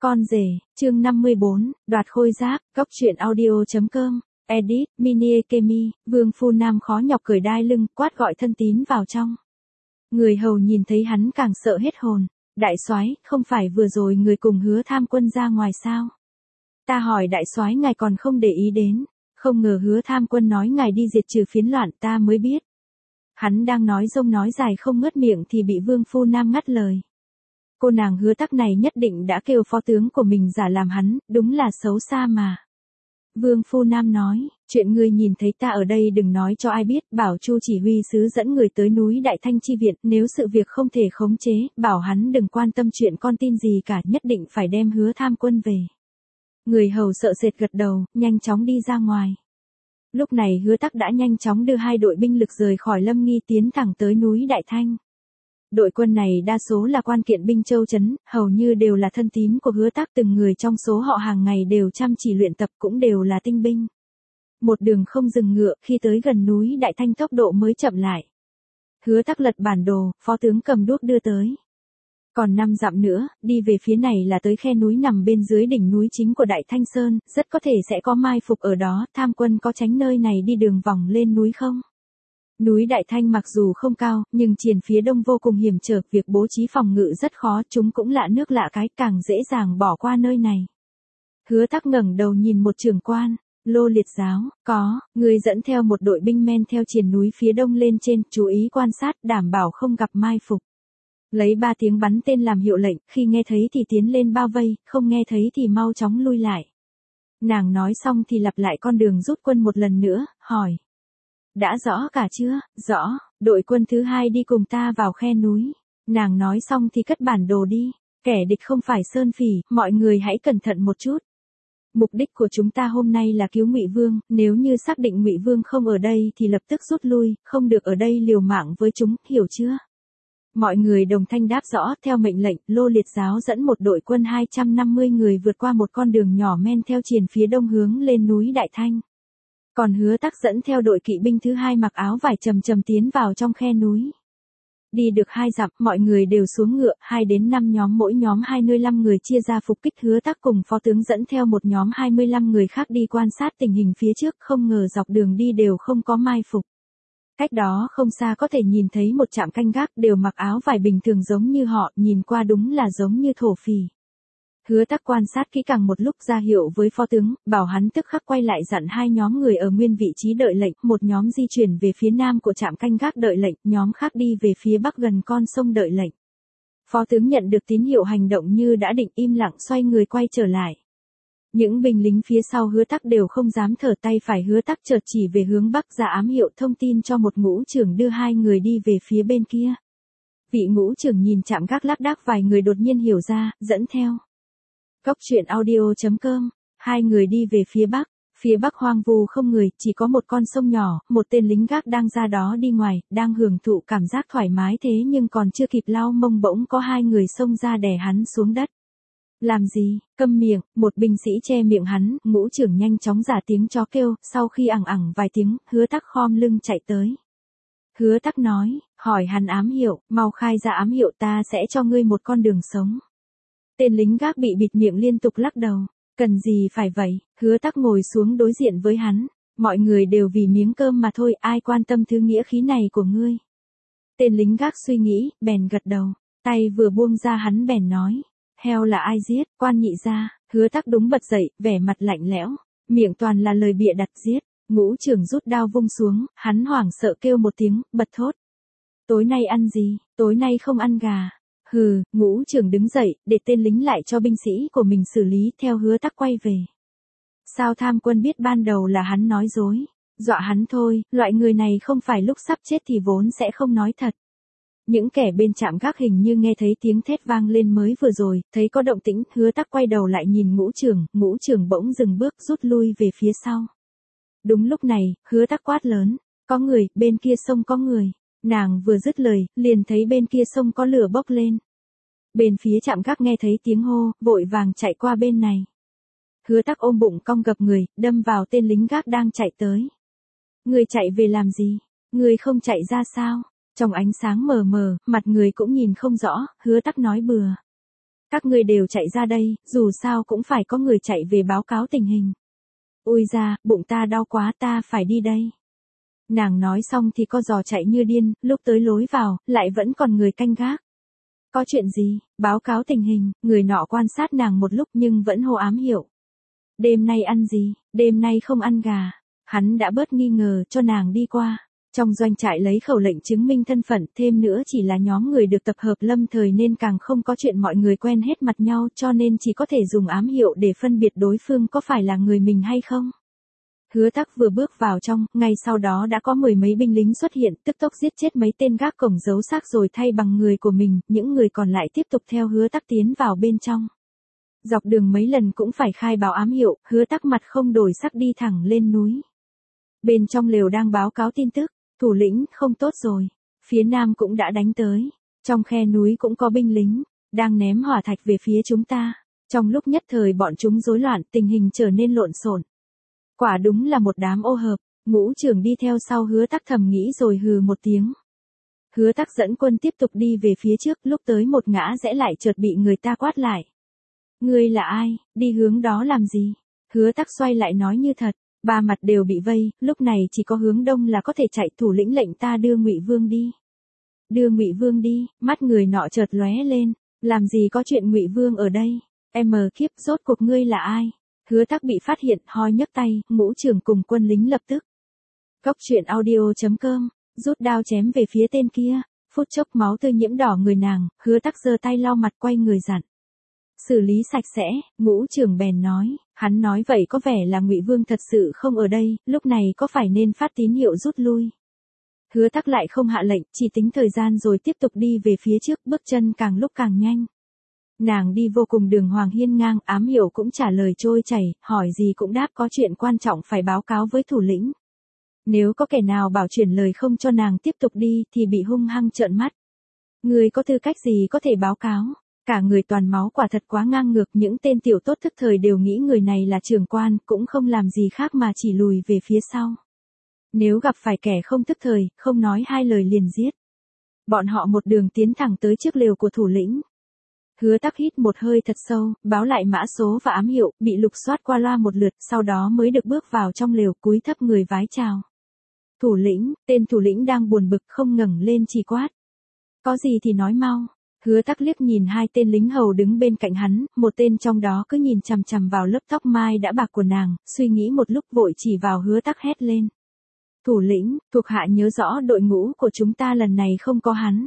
Con rể, chương 54, đoạt khôi giáp, góc truyện audio.com, edit, mini Ekemi, Vương Phu Nam khó nhọc cởi đai lưng, quát gọi Thân Tín vào trong. Người hầu nhìn thấy hắn càng sợ hết hồn. Đại soái, không phải vừa rồi người cùng Hứa Tham Quân ra ngoài sao? Ta hỏi đại soái ngài còn không để ý đến, không ngờ Hứa Tham Quân nói ngài đi diệt trừ phiến loạn, ta mới biết. Hắn đang nói rông nói dài không ngớt miệng thì bị Vương Phu Nam ngắt lời. Cô nàng Hứa Tắc này nhất định đã kêu phó tướng của mình giả làm hắn, đúng là xấu xa mà. Vương Phu Nam nói, chuyện ngươi nhìn thấy ta ở đây đừng nói cho ai biết, bảo Chu chỉ huy sứ dẫn người tới núi Đại Thanh chi viện, nếu sự việc không thể khống chế, bảo hắn đừng quan tâm chuyện con tin gì cả, nhất định phải đem Hứa Tham Quân về. Người hầu sợ sệt gật đầu, nhanh chóng đi ra ngoài. Lúc này Hứa Tắc đã nhanh chóng đưa 2 đội binh lực rời khỏi Lâm Nghi tiến thẳng tới núi Đại Thanh. Đội quân này đa số là quan kiện binh châu trấn, hầu như đều là thân tín của Hứa Tắc, từng người trong số họ hàng ngày đều chăm chỉ luyện tập, cũng đều là tinh binh. Một đường không dừng ngựa, khi tới gần núi Đại Thanh tốc độ mới chậm lại. Hứa Tắc lật bản đồ, phó tướng cầm đuốc đưa tới. Còn 5 dặm nữa, đi về phía này là tới khe núi nằm bên dưới đỉnh núi chính của Đại Thanh Sơn, rất có thể sẽ có mai phục ở đó, Tham Quân có tránh nơi này đi đường vòng lên núi không? Núi Đại Thanh mặc dù không cao, nhưng triền phía đông vô cùng hiểm trở, việc bố trí phòng ngự rất khó, chúng cũng lạ nước lạ cái, càng dễ dàng bỏ qua nơi này. Hứa Tắc ngẩng đầu nhìn một trưởng quan, Lô Liệt giáo, có, người dẫn theo một đội binh men theo triền núi phía đông lên trên, chú ý quan sát, đảm bảo không gặp mai phục. Lấy 3 tiếng bắn tên làm hiệu lệnh, khi nghe thấy thì tiến lên bao vây, không nghe thấy thì mau chóng lui lại. Nàng nói xong thì lặp lại con đường rút quân một lần nữa, hỏi. Đã rõ cả chưa? Rõ, đội quân thứ 2 đi cùng ta vào khe núi. Nàng nói xong thì cất bản đồ đi. Kẻ địch không phải sơn phỉ, mọi người hãy cẩn thận một chút. Mục đích của chúng ta hôm nay là cứu Ngụy Vương, nếu như xác định Ngụy Vương không ở đây thì lập tức rút lui, không được ở đây liều mạng với chúng, hiểu chưa? Mọi người đồng thanh đáp rõ, theo mệnh lệnh, Lô Liệt giáo dẫn một đội quân 250 người vượt qua một con đường nhỏ men theo triền phía đông hướng lên núi Đại Thanh. Còn Hứa Tắc dẫn theo đội kỵ binh thứ 2 mặc áo vải chầm tiến vào trong khe núi. Đi được 2 dặm, mọi người đều xuống ngựa, 2 đến 5 nhóm, mỗi nhóm 25 người chia ra phục kích. Hứa Tắc cùng phó tướng dẫn theo một nhóm 25 người khác đi quan sát tình hình phía trước, không ngờ dọc đường đi đều không có mai phục. Cách đó không xa có thể nhìn thấy một trạm canh gác, đều mặc áo vải bình thường giống như họ, nhìn qua đúng là giống như thổ phỉ. Hứa Tắc quan sát kỹ càng một lúc ra hiệu với phó tướng, bảo hắn tức khắc quay lại dặn 2 nhóm người ở nguyên vị trí đợi lệnh, một nhóm di chuyển về phía nam của trạm canh gác đợi lệnh, nhóm khác đi về phía bắc gần con sông đợi lệnh. Phó tướng nhận được tín hiệu hành động như đã định, im lặng xoay người quay trở lại. Những binh lính phía sau Hứa Tắc đều không dám thở, tay phải Hứa Tắc chợt chỉ về hướng bắc ra ám hiệu thông tin cho một ngũ trưởng đưa 2 người đi về phía bên kia. Vị ngũ trưởng nhìn trạm gác lác đác vài người đột nhiên hiểu ra, dẫn theo. Góc truyện audio.com, 2 người đi về phía bắc hoang vu không người, chỉ có một con sông nhỏ, một tên lính gác đang ra đó đi ngoài, đang hưởng thụ cảm giác thoải mái thế nhưng còn chưa kịp lau mông bỗng có 2 người xông ra đè hắn xuống đất. Làm gì, câm miệng, một binh sĩ che miệng hắn, ngũ trưởng nhanh chóng giả tiếng chó kêu, sau khi ẳng ẳng vài tiếng, Hứa Tắc khom lưng chạy tới. Hứa Tắc nói, hỏi hắn ám hiệu, mau khai ra ám hiệu ta sẽ cho ngươi một con đường sống. Tên lính gác bị bịt miệng liên tục lắc đầu, cần gì phải vậy, Hứa Tắc ngồi xuống đối diện với hắn, mọi người đều vì miếng cơm mà thôi, ai quan tâm thứ nghĩa khí này của ngươi. Tên lính gác suy nghĩ, bèn gật đầu, tay vừa buông ra hắn bèn nói, heo là ai giết, quan nhị gia. Hứa Tắc đúng bật dậy, vẻ mặt lạnh lẽo, miệng toàn là lời bịa đặt giết. Ngũ trưởng rút đao vung xuống, hắn hoảng sợ kêu một tiếng, bật thốt. Tối nay ăn gì, tối nay không ăn gà. Hừ, ngũ trưởng đứng dậy, để tên lính lại cho binh sĩ của mình xử lý, theo Hứa Tắc quay về. Sao Tham Quân biết ban đầu là hắn nói dối, dọa hắn thôi, loại người này không phải lúc sắp chết thì vốn sẽ không nói thật. Những kẻ bên trạm gác hình như nghe thấy tiếng thét vang lên mới vừa rồi, thấy có động tĩnh, Hứa Tắc quay đầu lại nhìn ngũ trưởng bỗng dừng bước rút lui về phía sau. Đúng lúc này, Hứa Tắc quát lớn, có người, bên kia sông có người. Nàng vừa dứt lời, liền thấy bên kia sông có lửa bốc lên. Bên phía trạm gác nghe thấy tiếng hô, vội vàng chạy qua bên này. Hứa Tắc ôm bụng cong gập người, đâm vào tên lính gác đang chạy tới. Người chạy về làm gì? Người không chạy ra sao? Trong ánh sáng mờ mờ, mặt người cũng nhìn không rõ, Hứa Tắc nói bừa. Các ngươi đều chạy ra đây, dù sao cũng phải có người chạy về báo cáo tình hình. Ui da, bụng ta đau quá, ta phải đi đây. Nàng nói xong thì co giò chạy như điên, lúc tới lối vào, lại vẫn còn người canh gác. Có chuyện gì, báo cáo tình hình, người nọ quan sát nàng một lúc nhưng vẫn hô ám hiệu. Đêm nay ăn gì, đêm nay không ăn gà. Hắn đã bớt nghi ngờ cho nàng đi qua. Trong doanh trại lấy khẩu lệnh chứng minh thân phận, thêm nữa chỉ là nhóm người được tập hợp lâm thời nên càng không có chuyện mọi người quen hết mặt nhau cho nên chỉ có thể dùng ám hiệu để phân biệt đối phương có phải là người mình hay không. Hứa Tắc vừa bước vào trong, ngay sau đó đã có mười mấy binh lính xuất hiện, tức tốc giết chết mấy tên gác cổng giấu xác rồi thay bằng người của mình, những người còn lại tiếp tục theo Hứa Tắc tiến vào bên trong. Dọc đường mấy lần cũng phải khai báo ám hiệu, Hứa Tắc mặt không đổi sắc đi thẳng lên núi. Bên trong lều đang báo cáo tin tức, thủ lĩnh không tốt rồi, phía nam cũng đã đánh tới, trong khe núi cũng có binh lính, đang ném hỏa thạch về phía chúng ta. Trong lúc nhất thời bọn chúng rối loạn, tình hình trở nên lộn xộn. Quả đúng là một đám ô hợp, Ngũ trưởng đi theo sau Hứa Tắc thầm nghĩ rồi hừ một tiếng. Hứa Tắc dẫn quân tiếp tục đi về phía trước, lúc tới một ngã rẽ lại chợt bị người ta quát lại. Ngươi là ai, đi hướng đó làm gì? Hứa Tắc xoay lại nói như thật, ba mặt đều bị vây, lúc này chỉ có hướng đông là có thể chạy, thủ lĩnh lệnh ta đưa Ngụy Vương đi. Đưa Ngụy Vương đi, mắt người nọ chợt lóe lên, làm gì có chuyện Ngụy Vương ở đây? Kiếp, rốt cuộc ngươi là ai? Hứa Tắc bị phát hiện, hoi nhấc tay, Ngũ trưởng cùng quân lính lập tức. Cốc truyện audio.com, rút đao chém về phía tên kia, phút chốc máu tươi nhiễm đỏ người nàng, Hứa Tắc giơ tay lau mặt quay người dặn. Xử lý sạch sẽ, Ngũ trưởng bèn nói, hắn nói vậy có vẻ là Ngụy Vương thật sự không ở đây, lúc này có phải nên phát tín hiệu rút lui. Hứa Tắc lại không hạ lệnh, chỉ tính thời gian rồi tiếp tục đi về phía trước, bước chân càng lúc càng nhanh. Nàng đi vô cùng đường hoàng hiên ngang, ám hiệu cũng trả lời trôi chảy, hỏi gì cũng đáp, có chuyện quan trọng phải báo cáo với thủ lĩnh. Nếu có kẻ nào bảo chuyển lời không cho nàng tiếp tục đi thì bị hung hăng trợn mắt. Người có tư cách gì có thể báo cáo? Cả người toàn máu quả thật quá ngang ngược, những tên tiểu tốt thức thời đều nghĩ người này là trưởng quan, cũng không làm gì khác mà chỉ lùi về phía sau. Nếu gặp phải kẻ không thức thời, không nói hai lời liền giết. Bọn họ một đường tiến thẳng tới trước lều của thủ lĩnh. Hứa Tắc hít một hơi thật sâu, báo lại mã số và ám hiệu, bị lục soát qua loa một lượt, sau đó mới được bước vào trong lều, cúi thấp người vái chào. Thủ lĩnh, tên thủ lĩnh đang buồn bực không ngẩng lên chỉ quát. Có gì thì nói mau. Hứa Tắc liếc nhìn hai tên lính hầu đứng bên cạnh hắn, một tên trong đó cứ nhìn chằm chằm vào lớp tóc mai đã bạc của nàng, suy nghĩ một lúc vội chỉ vào Hứa Tắc hét lên. Thủ lĩnh, thuộc hạ nhớ rõ đội ngũ của chúng ta lần này không có hắn.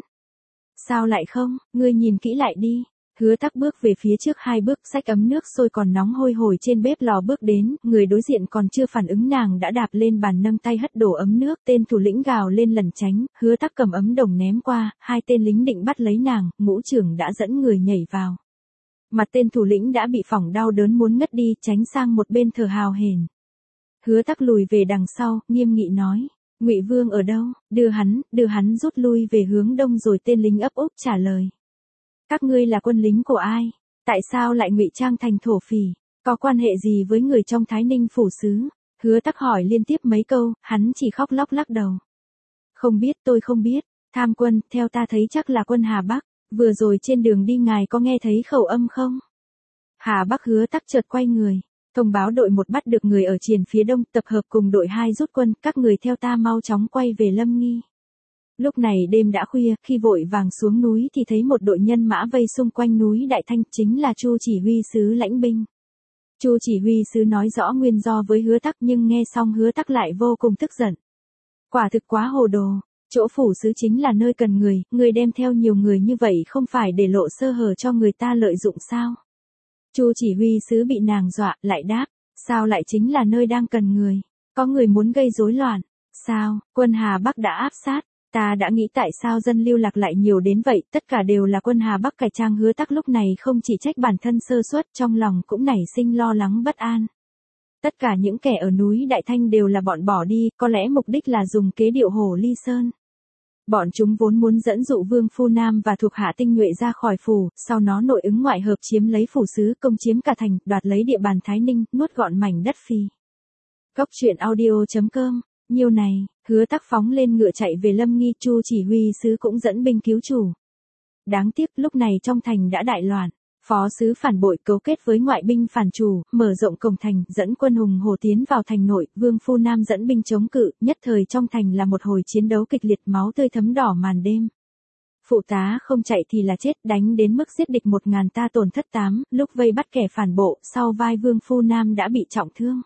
Sao lại không, ngươi nhìn kỹ lại đi. Hứa Tắc bước về phía trước hai bước, xách ấm nước sôi còn nóng hôi hổi trên bếp lò bước đến, người đối diện còn chưa phản ứng nàng đã đạp lên bàn nâng tay hất đổ ấm nước, tên thủ lĩnh gào lên lẩn tránh, Hứa Tắc cầm ấm đồng ném qua, hai tên lính định bắt lấy nàng, Ngũ trưởng đã dẫn người nhảy vào. Mặt tên thủ lĩnh đã bị phỏng đau đớn muốn ngất đi, tránh sang một bên thở hào hển. Hứa Tắc lùi về đằng sau, nghiêm nghị nói, Ngụy Vương ở đâu, đưa hắn rút lui về hướng đông rồi tên lính ấp úp trả lời. Các ngươi là quân lính của ai? Tại sao lại ngụy trang thành thổ phỉ? Có quan hệ gì với người trong Thái Ninh phủ xứ? Hứa Tắc hỏi liên tiếp mấy câu, hắn chỉ khóc lóc lắc đầu. Không biết, tôi không biết. Tham quân, theo ta thấy chắc là quân Hà Bắc. Vừa rồi trên đường đi ngài có nghe thấy khẩu âm không? Hà Bắc. Hứa Tắc chợt quay người. Thông báo đội 1 bắt được người ở triền phía đông, tập hợp cùng đội 2 rút quân, các người theo ta mau chóng quay về Lâm Nghi. Lúc này đêm đã khuya, khi vội vàng xuống núi thì thấy một đội nhân mã vây xung quanh núi Đại Thanh, chính là Chu chỉ huy sứ lãnh binh. Chu chỉ huy sứ nói rõ nguyên do với Hứa Tắc nhưng nghe xong Hứa Tắc lại vô cùng tức giận. Quả thực quá hồ đồ, chỗ phủ sứ chính là nơi cần người đem theo nhiều người như vậy không phải để lộ sơ hở cho người ta lợi dụng sao? Chu chỉ huy sứ bị nàng dọa, lại đáp, sao lại chính là nơi đang cần người? Có người muốn gây rối loạn? Sao, quân Hà Bắc đã áp sát? Ta đã nghĩ tại sao dân lưu lạc lại nhiều đến vậy, tất cả đều là quân Hà Bắc cải trang. Hứa Tắc lúc này không chỉ trách bản thân sơ suất, trong lòng cũng nảy sinh lo lắng bất an. Tất cả những kẻ ở núi Đại Thanh đều là bọn bỏ đi, có lẽ mục đích là dùng kế điệu Hồ Ly Sơn. Bọn chúng vốn muốn dẫn dụ Vương Phu Nam và thuộc hạ tinh nhuệ ra khỏi phủ, sau nó nội ứng ngoại hợp chiếm lấy phủ xứ, công chiếm cả thành, đoạt lấy địa bàn Thái Ninh, nuốt gọn mảnh đất Phi. Cốc truyện audio.com. Nhiều này, Hứa Tắc phóng lên ngựa chạy về Lâm Nghi, Chu chỉ huy sứ cũng dẫn binh cứu chủ. Đáng tiếc lúc này trong thành đã đại loạn, Phó sứ phản bội cấu kết với ngoại binh phản chủ, mở rộng cổng thành, dẫn quân hùng hổ tiến vào thành nội, Vương Phu Nam dẫn binh chống cự, nhất thời trong thành là một hồi chiến đấu kịch liệt, máu tươi thấm đỏ màn đêm. Phụ tá không chạy thì là chết, đánh đến mức giết địch 1000 ta tổn thất 8, lúc vây bắt kẻ phản bộ, sau vai Vương Phu Nam đã bị trọng thương.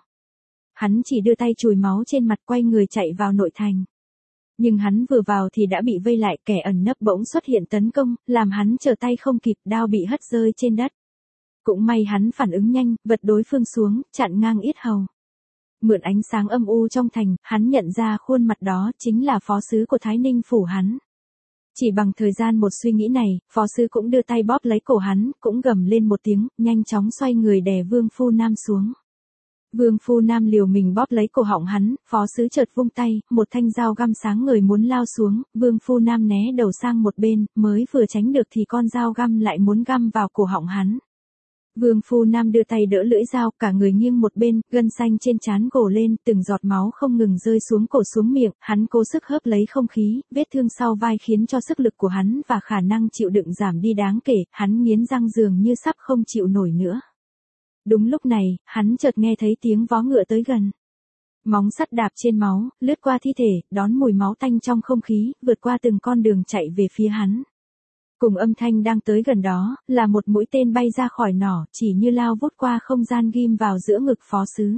Hắn chỉ đưa tay chùi máu trên mặt, quay người chạy vào nội thành. Nhưng hắn vừa vào thì đã bị vây lại, kẻ ẩn nấp bỗng xuất hiện tấn công, làm hắn trở tay không kịp, đao bị hất rơi trên đất. Cũng may hắn phản ứng nhanh, vật đối phương xuống, chặn ngang yết hầu. Mượn ánh sáng âm u trong thành, hắn nhận ra khuôn mặt đó chính là phó sứ của Thái Ninh phủ hắn. Chỉ bằng thời gian một suy nghĩ này, phó sứ cũng đưa tay bóp lấy cổ hắn, cũng gầm lên một tiếng, nhanh chóng xoay người đè Vương Phu Nam xuống. Vương Phu Nam liều mình bóp lấy cổ họng hắn, phó sứ chợt vung tay, một thanh dao găm sáng ngời muốn lao xuống, Vương Phu Nam né đầu sang một bên, mới vừa tránh được thì con dao găm lại muốn găm vào cổ họng hắn. Vương Phu Nam đưa tay đỡ lưỡi dao, cả người nghiêng một bên, gân xanh trên trán gồ lên, từng giọt máu không ngừng rơi xuống cổ xuống miệng, hắn cố sức hớp lấy không khí, vết thương sau vai khiến cho sức lực của hắn và khả năng chịu đựng giảm đi đáng kể, hắn nghiến răng dường như sắp không chịu nổi nữa. Đúng lúc này, hắn chợt nghe thấy tiếng vó ngựa tới gần. Móng sắt đạp trên máu, lướt qua thi thể, đón mùi máu tanh trong không khí, vượt qua từng con đường chạy về phía hắn. Cùng âm thanh đang tới gần đó, là một mũi tên bay ra khỏi nỏ, chỉ như lao vút qua không gian ghim vào giữa ngực phó sứ.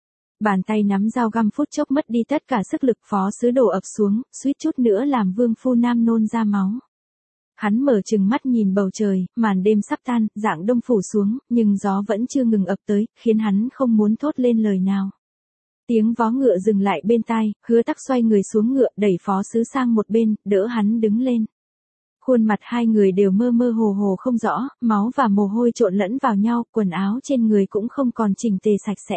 Bàn tay nắm dao găm phút chốc mất đi tất cả sức lực, phó sứ đổ ập xuống, suýt chút nữa làm Vương Phu Nam nôn ra máu. Hắn mở trừng mắt nhìn bầu trời, màn đêm sắp tan, rạng đông phủ xuống, nhưng gió vẫn chưa ngừng ập tới, khiến hắn không muốn thốt lên lời nào. Tiếng vó ngựa dừng lại bên tai, Hứa Tắc xoay người xuống ngựa, đẩy phó sứ sang một bên, đỡ hắn đứng lên. Khuôn mặt hai người đều mơ mơ hồ hồ không rõ, máu và mồ hôi trộn lẫn vào nhau, quần áo trên người cũng không còn chỉnh tề sạch sẽ.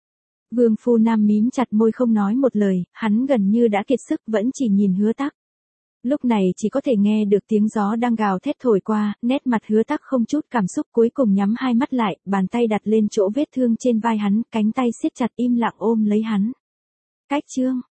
Vương Phu Nam mím chặt môi không nói một lời, hắn gần như đã kiệt sức, vẫn chỉ nhìn Hứa Tắc. Lúc này chỉ có thể nghe được tiếng gió đang gào thét thổi qua, nét mặt Hứa Tắc không chút cảm xúc, cuối cùng nhắm hai mắt lại, bàn tay đặt lên chỗ vết thương trên vai hắn, cánh tay siết chặt im lặng ôm lấy hắn. Cách chương